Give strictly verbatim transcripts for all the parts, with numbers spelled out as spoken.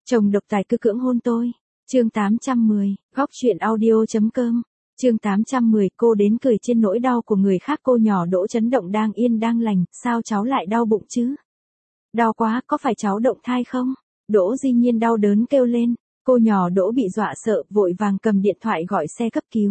Chồng độc tài cứ cưỡng hôn tôi. Chương tám trăm mười, góc chuyện audio.com. Chương tám trăm mười, cô đến cười trên nỗi đau của người khác. Cô nhỏ Đỗ chấn động đang yên đang lành, sao cháu lại đau bụng chứ? Đau quá, có phải cháu động thai không? Đỗ Di Nhiên đau đớn kêu lên. Cô nhỏ Đỗ bị dọa sợ, vội vàng cầm điện thoại gọi xe cấp cứu.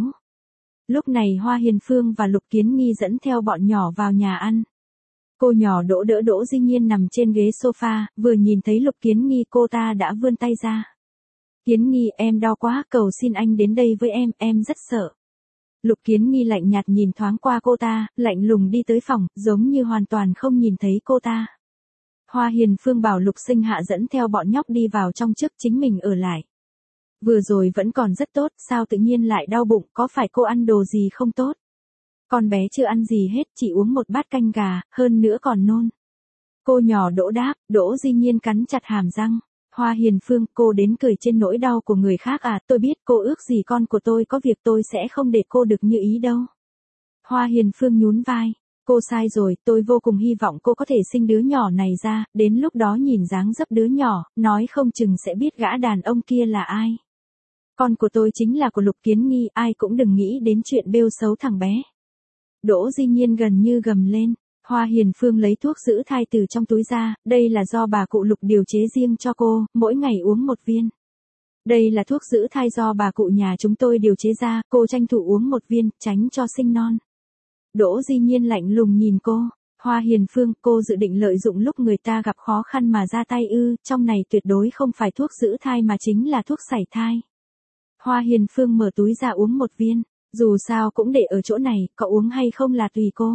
Lúc này Hoa Hiền Phương và Lục Kiến Nghi dẫn theo bọn nhỏ vào nhà ăn. Cô nhỏ Đỗ đỡ Đỗ Di Nhiên nằm trên ghế sofa, vừa nhìn thấy Lục Kiến Nghi cô ta đã vươn tay ra. Kiến Nghi, em đau quá, cầu xin anh đến đây với em, em rất sợ. Lục Kiến Nghi lạnh nhạt nhìn thoáng qua cô ta, lạnh lùng đi tới phòng, giống như hoàn toàn không nhìn thấy cô ta. Hoa Hiền Phương bảo Lục Sinh Hạ dẫn theo bọn nhóc đi vào trong trước, chính mình ở lại. Vừa rồi vẫn còn rất tốt, sao tự nhiên lại đau bụng, có phải cô ăn đồ gì không tốt? Con bé chưa ăn gì hết, chỉ uống một bát canh gà, hơn nữa còn nôn. Cô nhỏ Đỗ đáp. Đỗ Di Nhiên cắn chặt hàm răng. Hoa Hiền Phương, cô đến cười trên nỗi đau của người khác à? Tôi biết cô ước gì con của tôi có việc, tôi sẽ không để cô được như ý đâu. Hoa Hiền Phương nhún vai. Cô sai rồi, tôi vô cùng hy vọng cô có thể sinh đứa nhỏ này ra, đến lúc đó nhìn dáng dấp đứa nhỏ, nói không chừng sẽ biết gã đàn ông kia là ai. Con của tôi chính là của Lục Kiến Nghi, ai cũng đừng nghĩ đến chuyện bêu xấu thằng bé. Đỗ Di Nhiên gần như gầm lên. Hoa Hiền Phương lấy thuốc giữ thai từ trong túi ra, đây là do bà cụ Lục điều chế riêng cho cô, mỗi ngày uống một viên. Đây là thuốc giữ thai do bà cụ nhà chúng tôi điều chế ra, cô tranh thủ uống một viên, tránh cho sinh non. Đỗ Di Nhiên lạnh lùng nhìn cô. Hoa Hiền Phương, cô dự định lợi dụng lúc người ta gặp khó khăn mà ra tay ư? Trong này tuyệt đối không phải thuốc giữ thai mà chính là thuốc sảy thai. Hoa Hiền Phương mở túi ra uống một viên. Dù sao cũng để ở chỗ này, có uống hay không là tùy cô.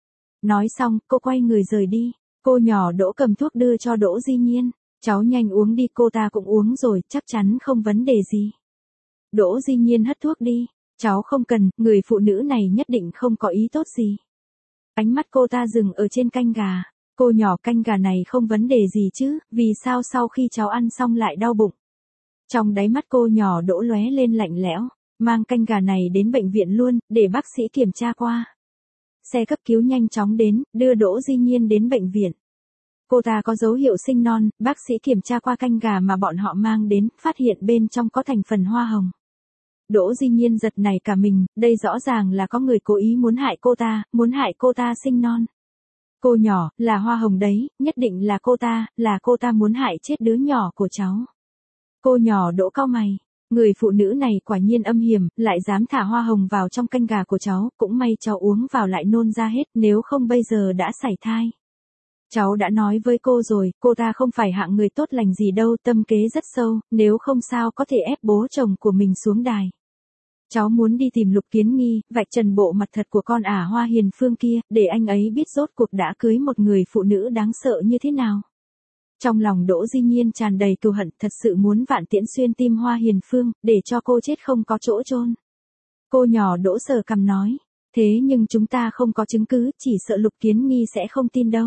Nói xong, cô quay người rời đi. Cô nhỏ Đỗ cầm thuốc đưa cho Đỗ Di Nhiên. Cháu nhanh uống đi, cô ta cũng uống rồi, chắc chắn không vấn đề gì. Đỗ Di Nhiên hất thuốc đi. Cháu không cần, người phụ nữ này nhất định không có ý tốt gì. Ánh mắt cô ta dừng ở trên canh gà. Cô nhỏ, canh gà này không vấn đề gì chứ, vì sao sau khi cháu ăn xong lại đau bụng? Trong đáy mắt cô nhỏ Đỗ lóe lên lạnh lẽo. Mang canh gà này đến bệnh viện luôn, để bác sĩ kiểm tra qua. Xe cấp cứu nhanh chóng đến, đưa Đỗ Di Nhiên đến bệnh viện. Cô ta có dấu hiệu sinh non, bác sĩ kiểm tra qua canh gà mà bọn họ mang đến, phát hiện bên trong có thành phần hoa hồng. Đỗ Di Nhiên giật nảy cả mình, đây rõ ràng là có người cố ý muốn hại cô ta, muốn hại cô ta sinh non. Cô nhỏ, là hoa hồng đấy, nhất định là cô ta, là cô ta muốn hại chết đứa nhỏ của cháu. Cô nhỏ Đỗ cau mày. Người phụ nữ này quả nhiên âm hiểm, lại dám thả hoa hồng vào trong canh gà của cháu, cũng may cháu uống vào lại nôn ra hết, nếu không bây giờ đã sảy thai. Cháu đã nói với cô rồi, cô ta không phải hạng người tốt lành gì đâu, tâm kế rất sâu, nếu không sao có thể ép bố chồng của mình xuống đài. Cháu muốn đi tìm Lục Kiến Nghi, vạch trần bộ mặt thật của con ả Hoa Hiền Phương kia, để anh ấy biết rốt cuộc đã cưới một người phụ nữ đáng sợ như thế nào. Trong lòng Đỗ Di Nhiên tràn đầy cừu hận, thật sự muốn vạn tiễn xuyên tim Hoa Hiền Phương, để cho cô chết không có chỗ chôn. Cô nhỏ Đỗ sờ cằm nói, thế nhưng chúng ta không có chứng cứ, chỉ sợ Lục Kiến Nghi sẽ không tin đâu.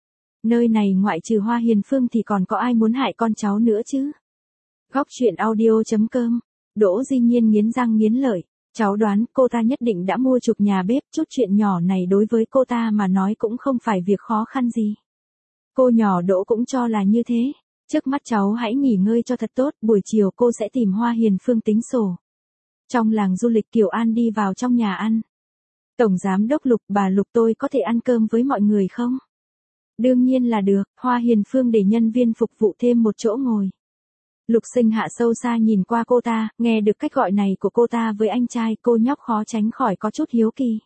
Nơi này ngoại trừ Hoa Hiền Phương thì còn có ai muốn hại con cháu nữa chứ? Góc chuyện audio.com. Đỗ Di Nhiên nghiến răng nghiến lợi. Cháu đoán cô ta nhất định đã mua chuộc nhà bếp, chút chuyện nhỏ này đối với cô ta mà nói cũng không phải việc khó khăn gì. Cô nhỏ Đỗ cũng cho là như thế. Trước mắt cháu hãy nghỉ ngơi cho thật tốt, buổi chiều cô sẽ tìm Hoa Hiền Phương tính sổ. Trong làng du lịch Kiều An đi vào trong nhà ăn. Tổng giám đốc Lục, bà Lục, tôi có thể ăn cơm với mọi người không? Đương nhiên là được, Hoa Hiền Phương để nhân viên phục vụ thêm một chỗ ngồi. Lục Sinh Hạ sâu xa nhìn qua cô ta, nghe được cách gọi này của cô ta với anh trai, cô nhóc khó tránh khỏi có chút hiếu kỳ.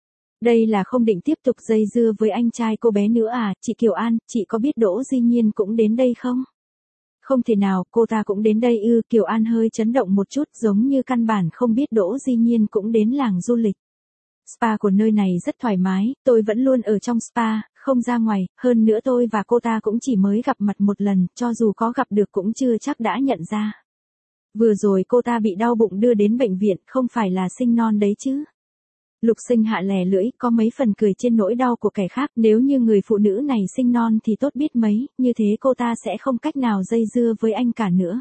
Đây là không định tiếp tục dây dưa với anh trai cô bé nữa à? Chị Kiều An, chị có biết Đỗ Di Nhiên cũng đến đây không? Không thể nào, cô ta cũng đến đây ư? Kiều An hơi chấn động một chút, giống như căn bản không biết Đỗ Di Nhiên cũng đến làng du lịch. Spa của nơi này rất thoải mái, tôi vẫn luôn ở trong spa, không ra ngoài, hơn nữa tôi và cô ta cũng chỉ mới gặp mặt một lần, cho dù có gặp được cũng chưa chắc đã nhận ra. Vừa rồi cô ta bị đau bụng đưa đến bệnh viện, không phải là sinh non đấy chứ? Lục Sinh Hạ lè lưỡi, có mấy phần cười trên nỗi đau của kẻ khác, nếu như người phụ nữ này sinh non thì tốt biết mấy, như thế cô ta sẽ không cách nào dây dưa với anh cả nữa.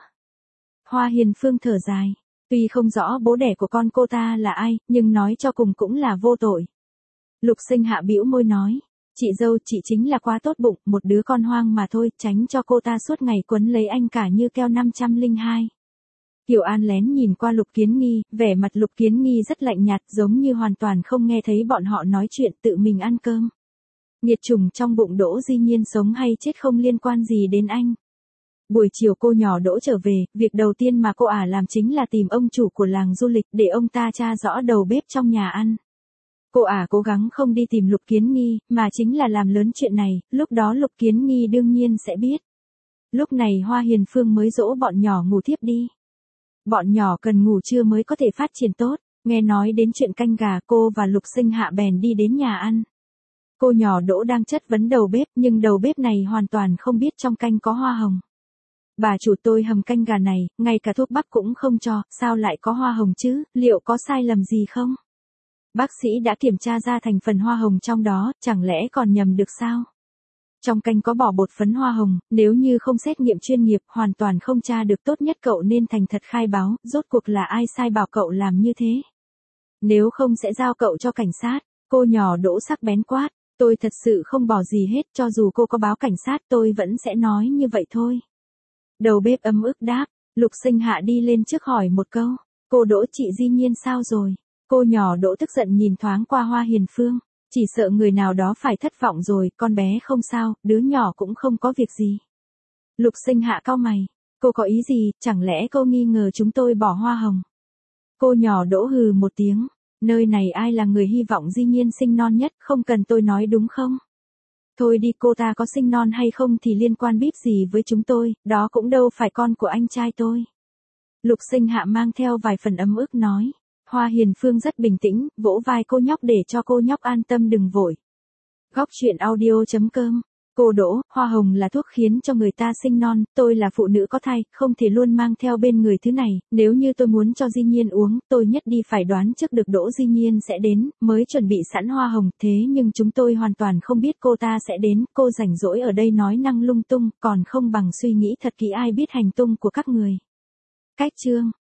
Hoa Hiền Phương thở dài, tuy không rõ bố đẻ của con cô ta là ai, nhưng nói cho cùng cũng là vô tội. Lục Sinh Hạ bĩu môi nói, Chị dâu, chị chính là quá tốt bụng, một đứa con hoang mà thôi, tránh cho cô ta suốt ngày quấn lấy anh cả như keo năm trăm lẻ hai. Kiều An lén nhìn qua Lục Kiến Nghi, vẻ mặt Lục Kiến Nghi rất lạnh nhạt, giống như hoàn toàn không nghe thấy bọn họ nói chuyện, tự mình ăn cơm. Nghiệt chủng trong bụng Đỗ Di Nhiên sống hay chết không liên quan gì đến anh. Buổi chiều cô nhỏ Đỗ trở về, việc đầu tiên mà cô ả làm chính là tìm ông chủ của làng du lịch để ông ta tra rõ đầu bếp trong nhà ăn. Cô ả cố gắng không đi tìm Lục Kiến Nghi, mà chính là làm lớn chuyện này, lúc đó Lục Kiến Nghi đương nhiên sẽ biết. Lúc này Hoa Hiền Phương mới dỗ bọn nhỏ ngủ thiếp đi. Bọn nhỏ cần ngủ trưa mới có thể phát triển tốt, nghe nói đến chuyện canh gà cô và Lục Sinh Hạ bèn đi đến nhà ăn. Cô nhỏ Đỗ đang chất vấn đầu bếp nhưng đầu bếp này hoàn toàn không biết trong canh có hoa hồng. Bà chủ tôi hầm canh gà này, ngay cả thuốc bắc cũng không cho, sao lại có hoa hồng chứ, liệu có sai lầm gì không? Bác sĩ đã kiểm tra ra thành phần hoa hồng trong đó, chẳng lẽ còn nhầm được sao? Trong canh có bỏ bột phấn hoa hồng, nếu như không xét nghiệm chuyên nghiệp, hoàn toàn không tra được, tốt nhất cậu nên thành thật khai báo, rốt cuộc là ai sai bảo cậu làm như thế? Nếu không sẽ giao cậu cho cảnh sát. Cô nhỏ Đỗ sắc bén quát, tôi thật sự không bỏ gì hết, cho dù cô có báo cảnh sát tôi vẫn sẽ nói như vậy thôi. Đầu bếp ấm ức đáp, Lục Sinh Hạ đi lên trước hỏi một câu, cô Đỗ chị Di Nhiên sao rồi? Cô nhỏ Đỗ tức giận nhìn thoáng qua Hoa Hiền Phương, chỉ sợ người nào đó phải thất vọng rồi, con bé không sao, đứa nhỏ cũng không có việc gì. Lục Sinh Hạ cau mày, cô có ý gì, chẳng lẽ cô nghi ngờ chúng tôi bỏ hoa hồng? Cô nhỏ Đỗ hừ một tiếng, nơi này ai là người hy vọng Di Nhiên sinh non nhất, không cần tôi nói đúng không? Thôi đi, cô ta có sinh non hay không thì liên quan bíp gì với chúng tôi, đó cũng đâu phải con của anh trai tôi. Lục Sinh Hạ mang theo vài phần ấm ức nói. Hoa Hiền Phương rất bình tĩnh, vỗ vai cô nhóc để cho cô nhóc an tâm đừng vội. Góc truyện audio chấm com. Cô Đỗ, hoa hồng là thuốc khiến cho người ta sinh non, tôi là phụ nữ có thai, không thể luôn mang theo bên người thứ này, nếu như tôi muốn cho Di Nhiên uống, tôi nhất đi phải đoán trước được Đỗ Di Nhiên sẽ đến, mới chuẩn bị sẵn hoa hồng, thế nhưng chúng tôi hoàn toàn không biết cô ta sẽ đến, cô rảnh rỗi ở đây nói năng lung tung, còn không bằng suy nghĩ thật kỹ ai biết hành tung của các người. Cách chương